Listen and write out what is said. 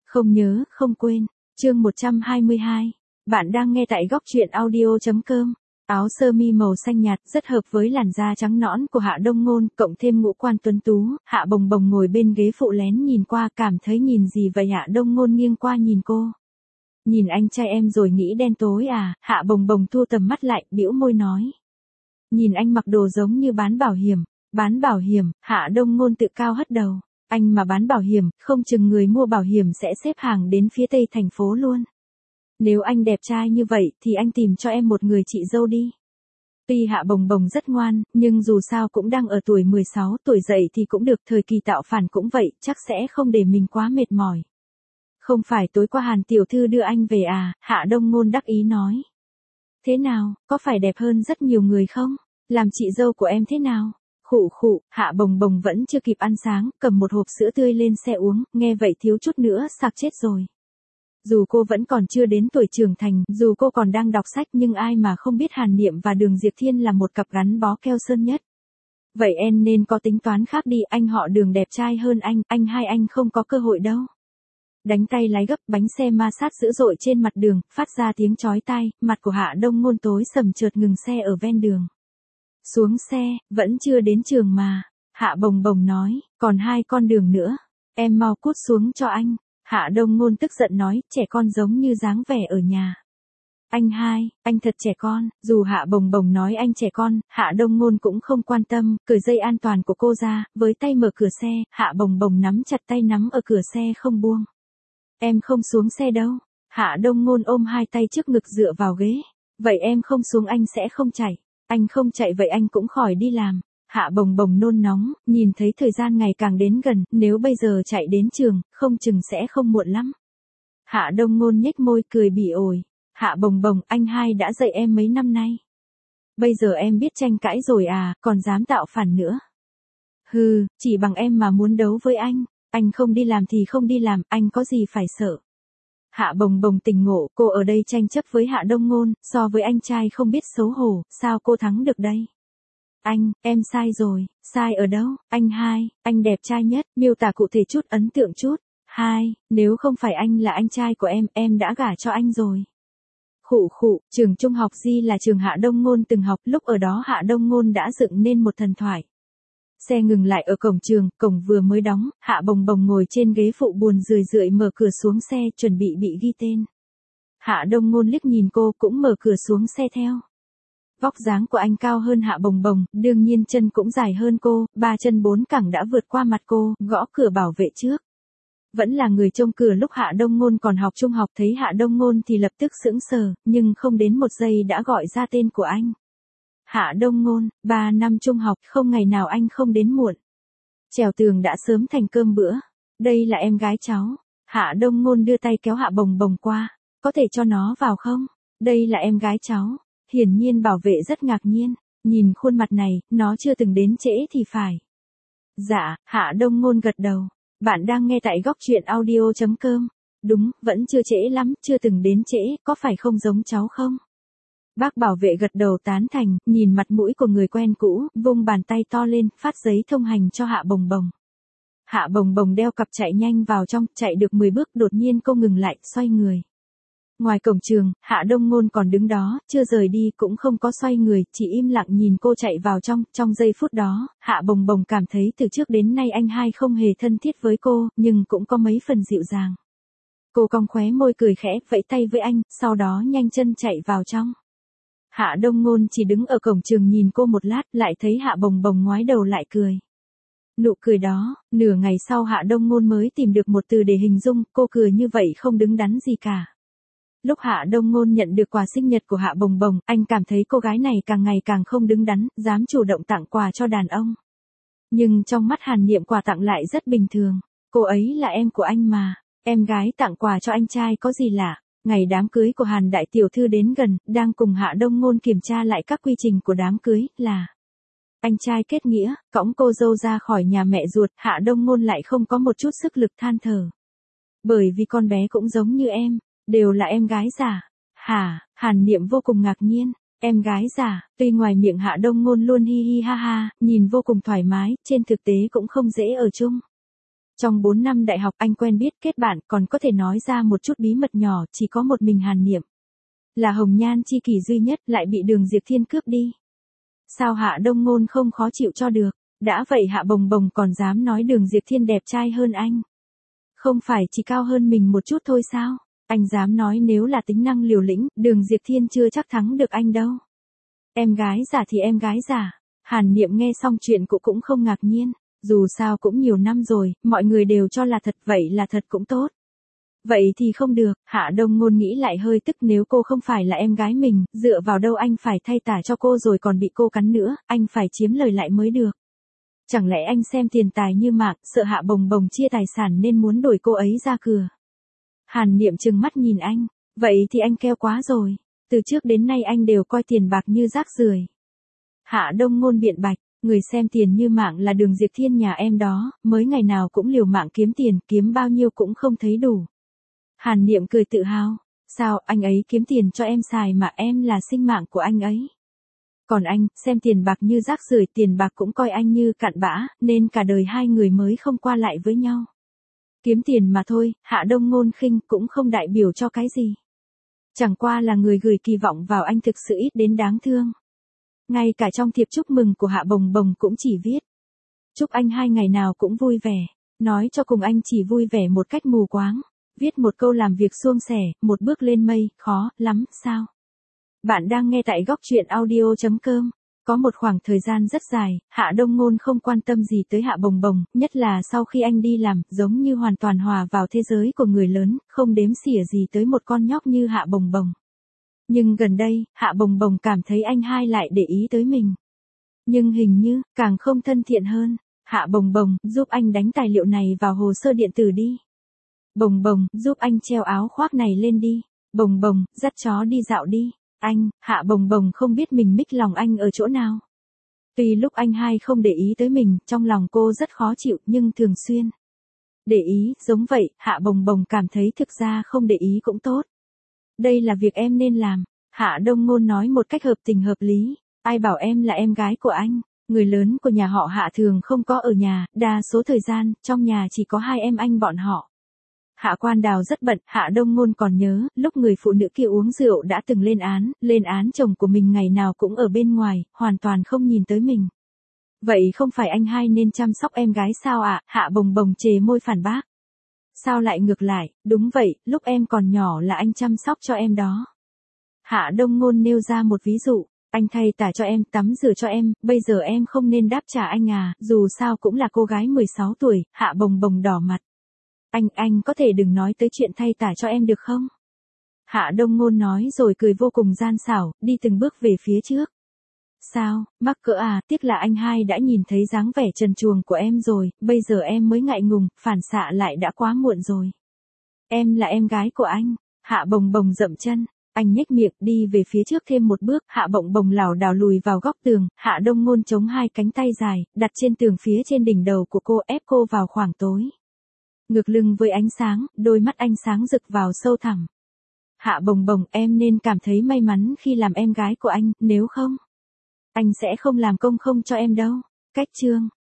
Không nhớ, không quên. Chương 122. Bạn đang nghe tại góc truyện audio.com. Áo sơ mi màu xanh nhạt rất hợp với làn da trắng nõn của Hạ Đông Ngôn, cộng thêm ngũ quan tuấn tú. Hạ Bồng Bồng ngồi bên ghế phụ lén nhìn qua, cảm thấy nhìn gì vậy? Hạ Đông Ngôn nghiêng qua nhìn cô. Nhìn anh trai em rồi nghĩ đen tối à? Hạ Bồng Bồng thu tầm mắt lại, bĩu môi nói. Nhìn anh mặc đồ giống như bán bảo hiểm. Bán bảo hiểm? Hạ Đông Ngôn tự cao hất đầu. Anh mà bán bảo hiểm, không chừng người mua bảo hiểm sẽ xếp hàng đến phía tây thành phố luôn. Nếu anh đẹp trai như vậy thì anh tìm cho em một người chị dâu đi. Tuy Hạ Bồng Bồng rất ngoan, nhưng dù sao cũng đang ở tuổi 16, tuổi dậy thì cũng được, thời kỳ tạo phản cũng vậy, chắc sẽ không để mình quá mệt mỏi. Không phải tối qua Hàn tiểu thư đưa anh về à? Hạ Đông Ngôn đắc ý nói. Thế nào, có phải đẹp hơn rất nhiều người không? Làm chị dâu của em thế nào? Khụ khụ, Hạ Bồng Bồng vẫn chưa kịp ăn sáng, cầm một hộp sữa tươi lên xe uống, nghe vậy thiếu chút nữa sặc chết rồi. Dù cô vẫn còn chưa đến tuổi trưởng thành, dù cô còn đang đọc sách, nhưng ai mà không biết Hàn Niệm và Đường Diệp Thiên là một cặp gắn bó keo sơn nhất. Vậy em nên có tính toán khác đi, anh họ Đường đẹp trai hơn anh hai anh không có cơ hội đâu. Đánh tay lái gấp, bánh xe ma sát dữ dội trên mặt đường, phát ra tiếng chói tai, mặt của Hạ Đông Ngôn tối sầm, chợt ngừng xe ở ven đường. Xuống xe, vẫn chưa đến trường mà. Hạ Bồng Bồng nói, còn 2 con đường nữa. Em mau cút xuống cho anh. Hạ Đông Ngôn tức giận nói, trẻ con giống như dáng vẻ ở nhà. Anh hai, anh thật trẻ con. Dù Hạ Bồng Bồng nói anh trẻ con, Hạ Đông Ngôn cũng không quan tâm, cởi dây an toàn của cô ra, với tay mở cửa xe, Hạ Bồng Bồng nắm chặt tay nắm ở cửa xe không buông. Em không xuống xe đâu. Hạ Đông Ngôn ôm 2 tay trước ngực dựa vào ghế. Vậy em không xuống anh sẽ không chạy. Anh không chạy vậy anh cũng khỏi đi làm. Hạ Bồng Bồng nôn nóng, nhìn thấy thời gian ngày càng đến gần, nếu bây giờ chạy đến trường, không chừng sẽ không muộn lắm. Hạ Đông Ngôn nhếch môi cười bỉ ổi. Hạ Bồng Bồng, anh hai đã dạy em mấy năm nay. Bây giờ em biết tranh cãi rồi à, còn dám tạo phản nữa. Hừ, chỉ bằng em mà muốn đấu với anh không đi làm thì không đi làm, anh có gì phải sợ. Hạ Bồng Bồng tỉnh ngộ, cô ở đây tranh chấp với Hạ Đông Ngôn, so với anh trai không biết xấu hổ, sao cô thắng được đây? Em sai rồi. Sai ở đâu? Anh hai, anh đẹp trai nhất, miêu tả cụ thể chút, ấn tượng chút. Hai, nếu không phải anh là anh trai của em đã gả cho anh rồi. Khụ khụ, trường trung học Di là trường Hạ Đông Ngôn từng học, lúc ở đó Hạ Đông Ngôn đã dựng nên một thần thoại. Xe ngừng lại ở cổng trường, cổng vừa mới đóng, Hạ Bồng Bồng ngồi trên ghế phụ buồn rười rượi mở cửa xuống xe, chuẩn bị ghi tên. Hạ Đông Ngôn liếc nhìn cô cũng mở cửa xuống xe theo. Vóc dáng của anh cao hơn Hạ Bồng Bồng, đương nhiên chân cũng dài hơn cô, 3 chân 4 cẳng đã vượt qua mặt cô, gõ cửa bảo vệ trước. Vẫn là người trông cửa lúc Hạ Đông Ngôn còn học trung học, thấy Hạ Đông Ngôn thì lập tức sững sờ, nhưng không đến 1 giây đã gọi ra tên của anh. Hạ Đông Ngôn, 3 năm trung học, không ngày nào anh không đến muộn. Trèo tường đã sớm thành cơm bữa. Đây là em gái cháu. Hạ Đông Ngôn đưa tay kéo Hạ Bồng Bồng qua. Có thể cho nó vào không? Đây là em gái cháu. Hiển nhiên bảo vệ rất ngạc nhiên. Nhìn khuôn mặt này, nó chưa từng đến trễ thì phải. Dạ, Hạ Đông Ngôn gật đầu. Bạn đang nghe tại góc truyện audio.com. Đúng, vẫn chưa trễ lắm, chưa từng đến trễ, có phải không giống cháu không? Bác bảo vệ gật đầu tán thành, nhìn mặt mũi của người quen cũ, vung bàn tay to lên, phát giấy thông hành cho Hạ Bồng Bồng. Hạ Bồng Bồng đeo cặp chạy nhanh vào trong, chạy được 10 bước đột nhiên cô ngừng lại, xoay người. Ngoài cổng trường, Hạ Đông Ngôn còn đứng đó, chưa rời đi cũng không có xoay người, chỉ im lặng nhìn cô chạy vào trong giây phút đó, Hạ Bồng Bồng cảm thấy từ trước đến nay anh hai không hề thân thiết với cô, nhưng cũng có mấy phần dịu dàng. Cô cong khóe môi cười khẽ, vẫy tay với anh, sau đó nhanh chân chạy vào trong. Hạ Đông Ngôn chỉ đứng ở cổng trường nhìn cô một lát, lại thấy Hạ Bồng Bồng ngoái đầu lại cười. Nụ cười đó, nửa ngày sau Hạ Đông Ngôn mới tìm được một từ để hình dung, cô cười như vậy không đứng đắn gì cả. Lúc Hạ Đông Ngôn nhận được quà sinh nhật của Hạ Bồng Bồng, anh cảm thấy cô gái này càng ngày càng không đứng đắn, dám chủ động tặng quà cho đàn ông. Nhưng trong mắt Hàn Niệm quà tặng lại rất bình thường. Cô ấy là em của anh mà, em gái tặng quà cho anh trai có gì lạ. Ngày đám cưới của Hàn đại tiểu thư đến gần, đang cùng Hạ Đông Ngôn kiểm tra lại các quy trình của đám cưới, là anh trai kết nghĩa, cõng cô dâu ra khỏi nhà mẹ ruột, Hạ Đông Ngôn lại không có một chút sức lực than thở. Bởi vì con bé cũng giống như em, đều là em gái giả. Hả? Hàn Niệm vô cùng ngạc nhiên. Em gái giả, tuy ngoài miệng Hạ Đông Ngôn luôn hi hi ha ha, nhìn vô cùng thoải mái, trên thực tế cũng không dễ ở chung. Trong 4 năm đại học anh quen biết kết bạn còn có thể nói ra một chút bí mật nhỏ, chỉ có một mình Hàn Niệm. Là hồng nhan chi kỷ duy nhất lại bị Đường Diệp Thiên cướp đi. Sao Hạ Đông Ngôn không khó chịu cho được, đã vậy Hạ Bồng Bồng còn dám nói Đường Diệp Thiên đẹp trai hơn anh. Không phải chỉ cao hơn mình một chút thôi sao, anh dám nói nếu là tính năng liều lĩnh, Đường Diệp Thiên chưa chắc thắng được anh đâu. Em gái giả thì em gái giả, Hàn Niệm nghe xong chuyện cũng không ngạc nhiên, dù sao cũng nhiều năm rồi, mọi người đều cho là thật, vậy là thật cũng tốt. Vậy thì không được, Hạ Đông Ngôn nghĩ lại hơi tức, nếu cô không phải là em gái mình, dựa vào đâu anh phải thay tả cho cô rồi còn bị cô cắn nữa, anh phải chiếm lời lại mới được. Chẳng lẽ anh xem tiền tài như mạng, sợ Hạ Bồng Bồng chia tài sản nên muốn đuổi cô ấy ra cửa. Hàn Niệm trừng mắt nhìn anh, vậy thì anh keo quá rồi, từ trước đến nay anh đều coi tiền bạc như rác rưởi. Hạ Đông Ngôn biện bạch, người xem tiền như mạng là Đường Diệp Thiên nhà em đó, mới ngày nào cũng liều mạng kiếm tiền, kiếm bao nhiêu cũng không thấy đủ. Hàn Niệm cười tự hào, sao anh ấy kiếm tiền cho em xài mà em là sinh mạng của anh ấy. Còn anh, xem tiền bạc như rác rưởi, tiền bạc cũng coi anh như cặn bã, nên cả đời hai người mới không qua lại với nhau. Kiếm tiền mà thôi, Hạ Đông Ngôn khinh cũng không đại biểu cho cái gì. Chẳng qua là người gửi kỳ vọng vào anh thực sự ít đến đáng thương. Ngay cả trong thiệp chúc mừng của Hạ Bồng Bồng cũng chỉ viết: chúc anh hai ngày nào cũng vui vẻ, nói cho cùng anh chỉ vui vẻ một cách mù quáng. Viết một câu làm việc suôn sẻ, một bước lên mây, khó lắm sao? Bạn đang nghe tại góc truyện audio.com. Có một khoảng thời gian rất dài, Hạ Đông Ngôn không quan tâm gì tới Hạ Bồng Bồng, nhất là sau khi anh đi làm, giống như hoàn toàn hòa vào thế giới của người lớn, không đếm xỉa gì tới một con nhóc như Hạ Bồng Bồng. Nhưng gần đây, Hạ Bồng Bồng cảm thấy anh hai lại để ý tới mình. Nhưng hình như, càng không thân thiện hơn. Hạ Bồng Bồng, giúp anh đánh tài liệu này vào hồ sơ điện tử đi. Bồng Bồng, giúp anh treo áo khoác này lên đi. Bồng Bồng, dắt chó đi dạo đi. Anh, Hạ Bồng Bồng không biết mình mích lòng anh ở chỗ nào. Tuy lúc anh hai không để ý tới mình, trong lòng cô rất khó chịu, nhưng thường xuyên để ý, giống vậy, Hạ Bồng Bồng cảm thấy thực ra không để ý cũng tốt. Đây là việc em nên làm, Hạ Đông Ngôn nói một cách hợp tình hợp lý. Ai bảo em là em gái của anh, người lớn của nhà họ Hạ thường không có ở nhà, đa số thời gian, trong nhà chỉ có hai em anh bọn họ. Hạ Quan Đào rất bận, Hạ Đông Ngôn còn nhớ, lúc người phụ nữ kia uống rượu đã từng lên án chồng của mình ngày nào cũng ở bên ngoài, hoàn toàn không nhìn tới mình. Vậy không phải anh hai nên chăm sóc em gái sao ạ? Hạ Bồng Bồng chề môi phản bác. Sao lại ngược lại, đúng vậy, lúc em còn nhỏ là anh chăm sóc cho em đó. Hạ Đông Ngôn nêu ra một ví dụ, anh thay tả cho em, tắm rửa cho em, bây giờ em không nên đáp trả anh à, dù sao cũng là cô gái 16 tuổi, Hạ Bồng Bồng đỏ mặt. Anh có thể đừng nói tới chuyện thay tả cho em được không? Hạ Đông Ngôn nói rồi cười vô cùng gian xảo, đi từng bước về phía trước. Sao, mắc cỡ à, tiếc là anh hai đã nhìn thấy dáng vẻ trần truồng của em rồi, bây giờ em mới ngại ngùng, phản xạ lại đã quá muộn rồi. Em là em gái của anh. Hạ Bồng Bồng dậm chân, anh nhếch miệng đi về phía trước thêm một bước, Hạ Bồng Bồng lảo đảo lùi vào góc tường, Hạ Đông Ngôn chống hai cánh tay dài, đặt trên tường phía trên đỉnh đầu của cô, ép cô vào khoảng tối. Ngược lưng với ánh sáng, đôi mắt anh sáng rực vào sâu thẳm. Hạ Bồng Bồng, em nên cảm thấy may mắn khi làm em gái của anh, nếu không, anh sẽ không làm công không cho em đâu. Cách chương